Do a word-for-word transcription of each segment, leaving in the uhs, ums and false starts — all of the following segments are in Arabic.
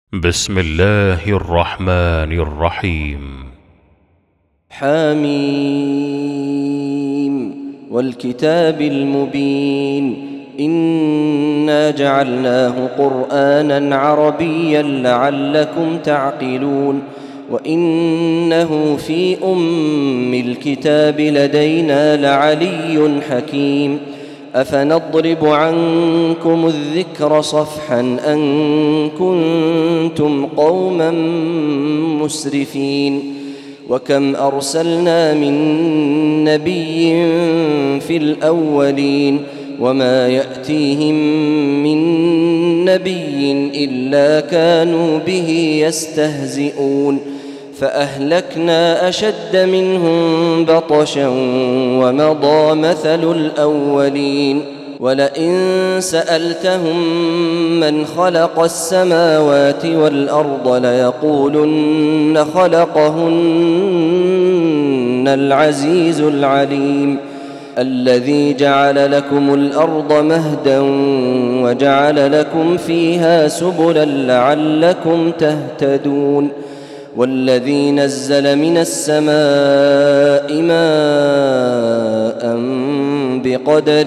بسم الله الرحمن الرحيم. حميم والكتاب المبين إنا جعلناه قرآنا عربيا لعلكم تعقلون وإنه في أم الكتاب لدينا لعلي حكيم أفنضرب عنكم الذكر صفحا أن كنتم قوما مسرفين وكم أرسلنا من نبي في الأولين وما يأتيهم من نبي إلا كانوا به يستهزئون فأهلكنا أشد منهم بطشا ومضى مثل الأولين ولئن سألتهم من خلق السماوات والأرض ليقولن خلقهن العزيز العليم الذي جعل لكم الأرض مهدا وجعل لكم فيها سبلا لعلكم تهتدون والذي نزل من السماء ماء بقدر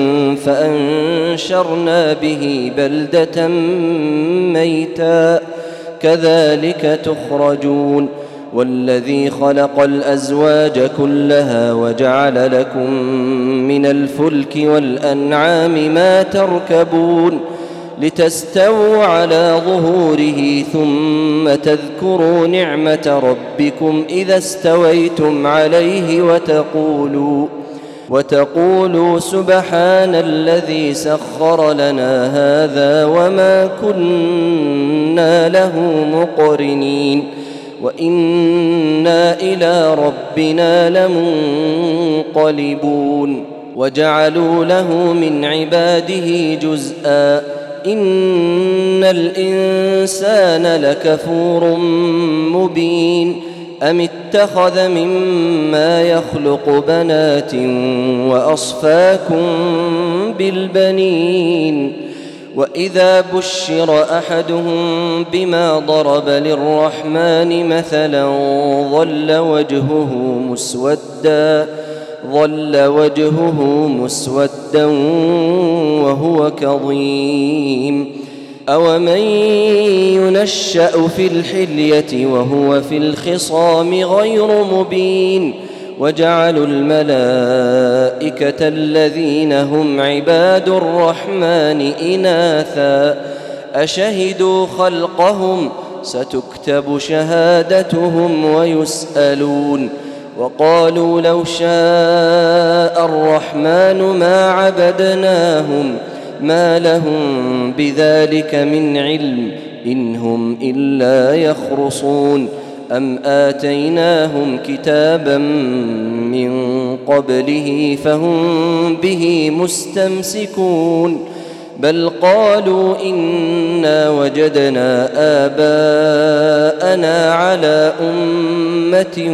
فأنشرنا به بلدة ميتا كذلك تخرجون والذي خلق الأزواج كلها وجعل لكم من الفلك والأنعام ما تركبون لتستووا على ظهوره ثم تذكروا نعمة ربكم إذا استويتم عليه وتقولوا وتقولوا سبحان الذي سخر لنا هذا وما كنا له مقرنين وإنا إلى ربنا لمنقلبون وجعلوا له من عباده جزءا إن الإنسان لكفور مبين أم اتخذ مما يخلق بنات وأصفاكم بالبنين وإذا بشر أحدهم بما ضرب للرحمن مثلا ظل وجهه مسودا ظل وجهه مسودا وهو كظيم أومن ينشأ في الحلية وهو في الخصام غير مبين وجعلوا الملائكة الذين هم عباد الرحمن إناثا أشهدوا خلقهم ستكتب شهادتهم ويسألون وقالوا لو شاء الرحمن ما عبدناهم ما لهم بذلك من علم إن هم إلا يخرصون أم آتيناهم كتابا من قبله فهم به مستمسكون بل قالوا إنا وجدنا آباءنا على أمة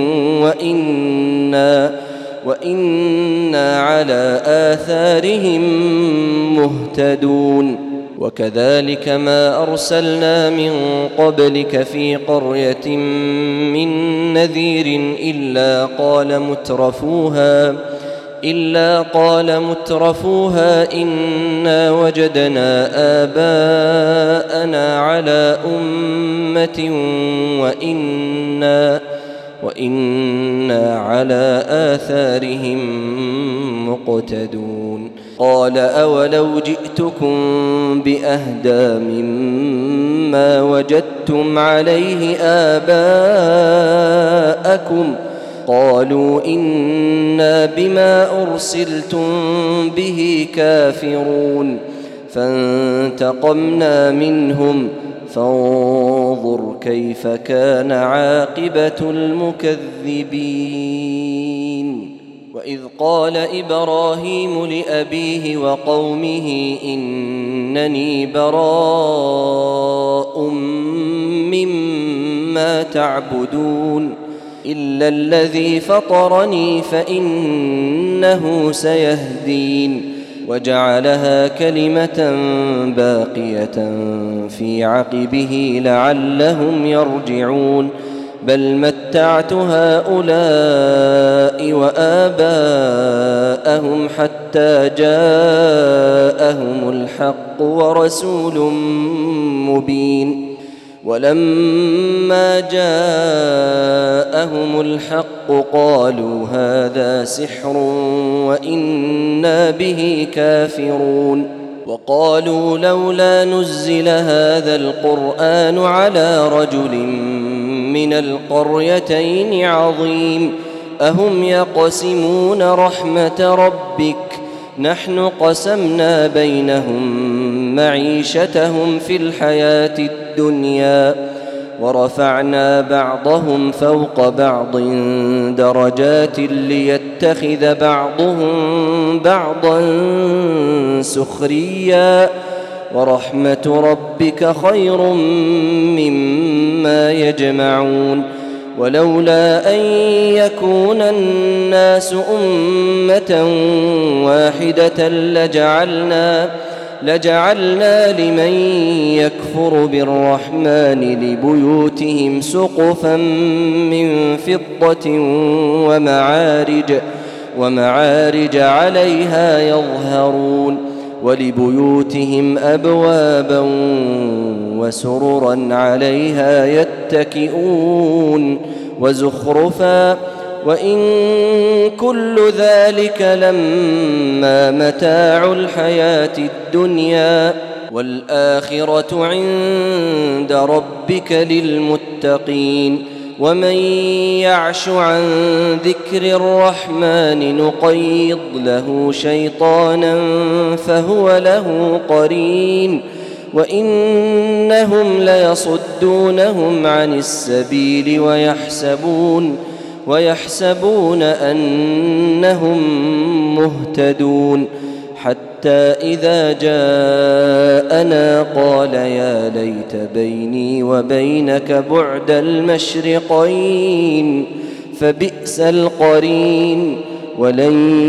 وإنا, وإنا على آثارهم مهتدون وكذلك ما أرسلنا من قبلك في قرية من نذير إلا قال مترفوها إلا قال مترفوها إنا وجدنا آباءنا على أمة وإنا وإنا على آثارهم مقتدون قال أولو جئتكم بأهدى مما وجدتم عليه آباءكم قالوا إنا بما أرسلتم به كافرون فانتقمنا منهم فانظر كيف كان عاقبة المكذبين وإذ قال إبراهيم لأبيه وقومه إنني براء مما تعبدون إلا الذي فطرني فإنه سيهدين وجعلها كلمة باقية في عقبه لعلهم يرجعون بل متعت هؤلاء وآباءهم حتى جاءهم الحق ورسول مبين ولما جاءهم الحق قالوا هذا سحر وإنا به كافرون وقالوا لولا نزل هذا القرآن على رجل من القريتين عظيم أهم يقسمون رحمة ربك نحن قسمنا بينهم معيشتهم في الحياة الدنيا ورفعنا بعضهم فوق بعض درجات ليتخذ بعضهم بعضا سخريا ورحمة ربك خير مما يجمعون ولولا أن يكون الناس أمة واحدة لجعلنا لجعلنا لمن يكفر بالرحمن لبيوتهم سقفا من فضة ومعارج ومعارج عليها يظهرون ولبيوتهم أبوابا وسررا عليها يتكئون وزخرفا وإن كل ذلك لما متاع الحياة الدنيا والآخرة عند ربك للمتقين ومن يعش عن ذكر الرحمن نقيض له شيطانا فهو له قرين وإنهم ليصدونهم عن السبيل ويحسبون ويحسبون أنهم مهتدون حتى إذا جاءنا قال يا ليت بيني وبينك بعد المشرقين فبئس القرين ولن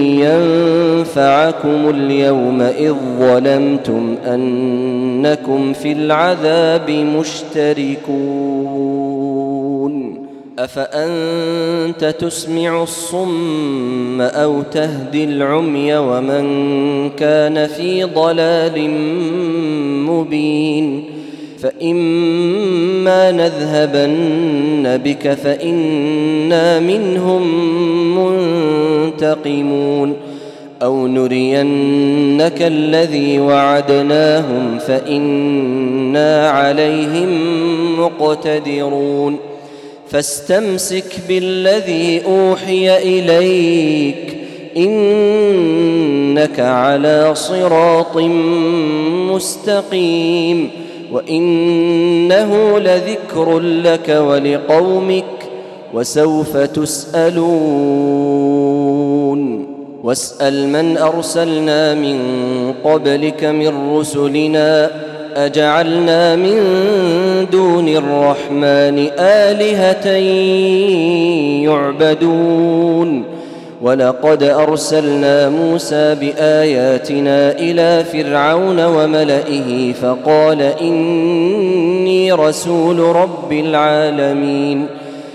ينفعكم اليوم إذ ظلمتم أنكم في العذاب مشتركون أفأنت تسمع الصم أو تهدي العمي ومن كان في ضلال مبين فإما نذهبن بك فإنا منهم منتقمون أو نرينك الذي وعدناهم فإنا عليهم مقتدرون فاستمسك بالذي أوحي إليك إنك على صراط مستقيم وإنه لذكر لك ولقومك وسوف تسألون واسأل من أرسلنا من قبلك من رسلنا أجعلنا من دون الرحمن آلهة يعبدون ولقد أرسلنا موسى بآياتنا إلى فرعون وملئه فقال إني رسول رب العالمين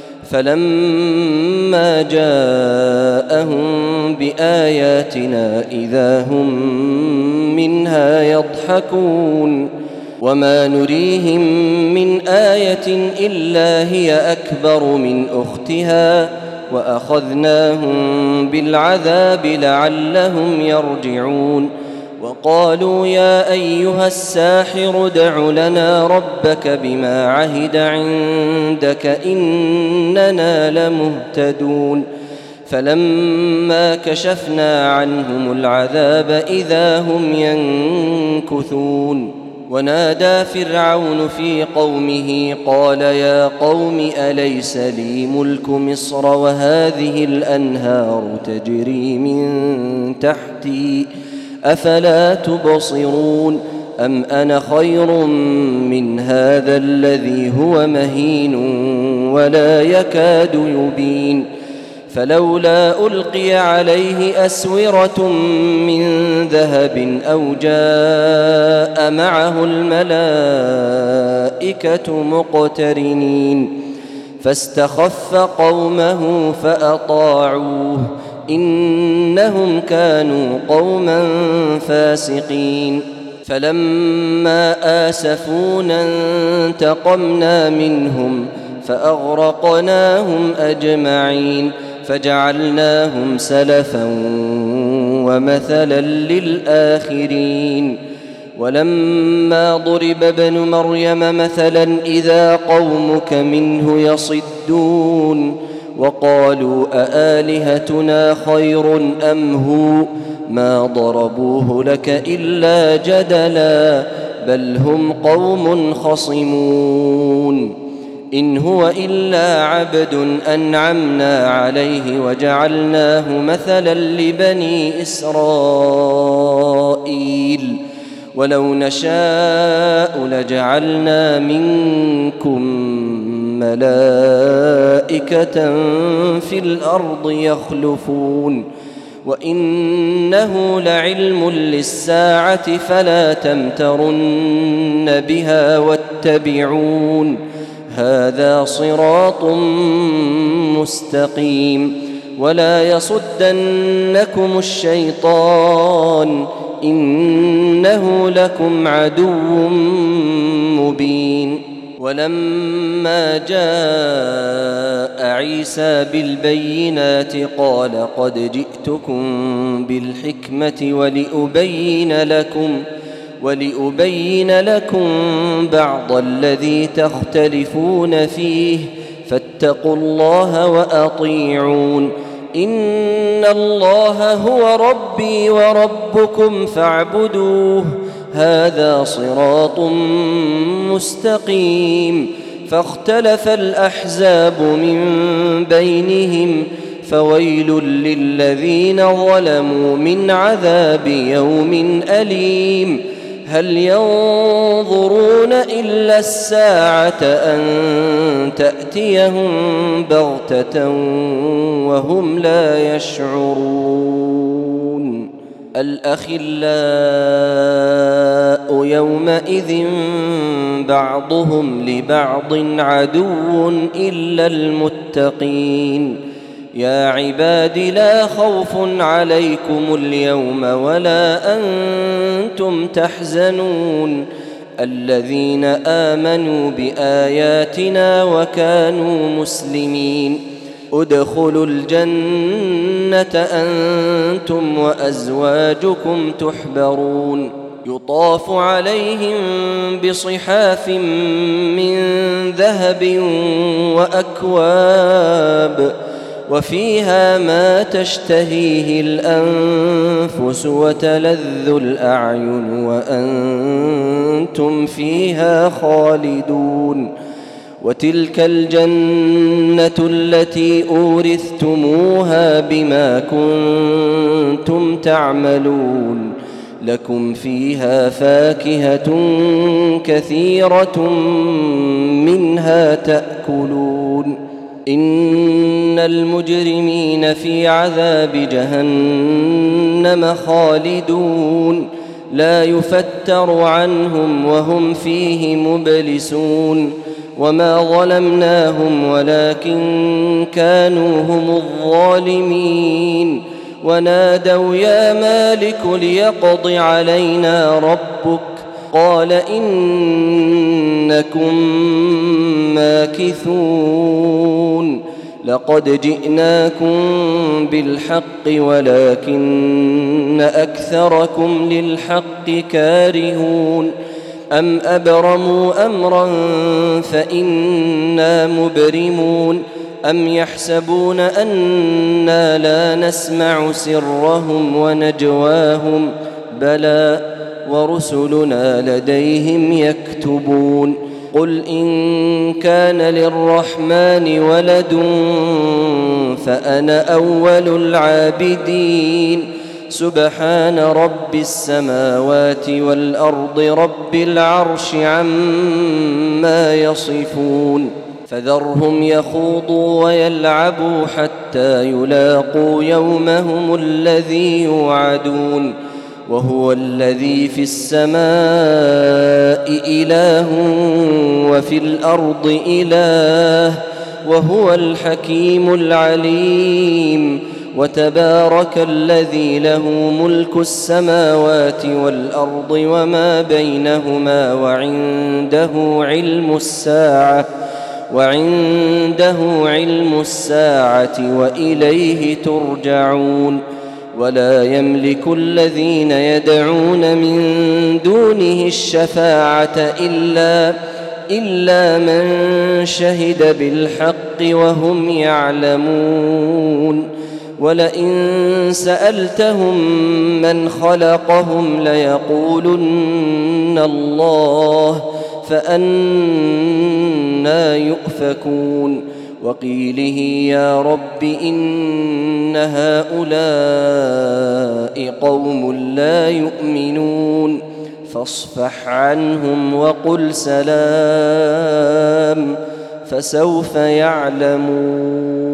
فلما جاءهم بآياتنا إذا هم منها يضحكون وما نريهم من آية إلا هي أكبر من أختها وأخذناهم بالعذاب لعلهم يرجعون وقالوا يا أيها الساحر ادع لنا ربك بما عهد عندك إننا لمهتدون فلما كشفنا عنهم العذاب إذا هم ينكثون ونادى فرعون في قومه قال يا قوم أليس لي ملك مصر وهذه الأنهار تجري من تحتي أفلا تبصرون أم أنا خير من هذا الذي هو مهين ولا يكاد يبين فلولا ألقي عليه أسورة من ذهب أو جاء معه الملائكة مقترنين فاستخف قومه فأطاعوه إنهم كانوا قوما فاسقين فلما آسفونا انتقمنا منهم فأغرقناهم أجمعين فجعلناهم سلفا ومثلا للآخرين ولما ضرب ابن مريم مثلا إذا قومك منه يصدون وقالوا أآلهتنا خير أم هو ما ضربوه لك إلا جدلا بل هم قوم خصمون إن هو إلا عبد أنعمنا عليه وجعلناه مثلا لبني إسرائيل ولو نشاء لجعلنا منكم ملائكة في الأرض يخلفون وإنه لعلم للساعة فلا تمترن بها واتبعون هذا صراط مستقيم ولا يصدنكم الشيطان إنه لكم عدو مبين ولما جاء عيسى بالبينات قال قد جئتكم بالحكمة ولأبين لكم ولأبين لكم بعض الذي تختلفون فيه فاتقوا الله وأطيعون إن الله هو ربي وربكم فاعبدوه هذا صراط مستقيم فاختلف الأحزاب من بينهم فويل للذين ظلموا من عذاب يوم أليم هل ينظرون إلا الساعة أن تأتيهم بغتة وهم لا يشعرون الأخلاء يومئذ بعضهم لبعض عدو إلا المتقين يا عباد لا خوف عليكم اليوم ولا أنتم تحزنون الذين آمنوا بآياتنا وكانوا مسلمين ادخلوا الجنة أنتم وأزواجكم تحبرون يطاف عليهم بصحاف من ذهب وأكواب وفيها ما تشتهيه الأنفس وتلذ الأعين وأنتم فيها خالدون وتلك الجنة التي أورثتموها بما كنتم تعملون لكم فيها فاكهة كثيرة منها تأكلون إن المجرمين في عذاب جهنم خالدون لا يفتر عنهم وهم فيه مبلسون وما ظلمناهم ولكن كانوا هم الظالمين ونادوا يا مالك ليقض علينا ربك قال إنكم ماكثون لقد جئناكم بالحق ولكن أكثركم للحق كارهون أم أبرموا أمرا فإنا مبرمون أم يحسبون أنا لا نسمع سرهم ونجواهم بلى ورسلنا لديهم يكتبون قل إن كان للرحمن ولد فأنا أول العابدين سبحان رب السماوات والأرض رب العرش عما يصفون فذرهم يخوضوا ويلعبوا حتى يلاقوا يومهم الذي يوعدون وهو الذي في السماء إله وفي الأرض إله وهو الحكيم العليم وتبارك الذي له ملك السماوات والأرض وما بينهما وعنده علم الساعة وعنده علم الساعة وإليه ترجعون ولا يملك الذين يدعون من دونه الشفاعة إلا إلا من شهد بالحق وهم يعلمون ولئن سألتهم من خلقهم ليقولن الله فأنى يؤفكون وقيله يا رب إن هؤلاء قوم لا يؤمنون فاصفح عنهم وقل سلام فسوف يعلمون.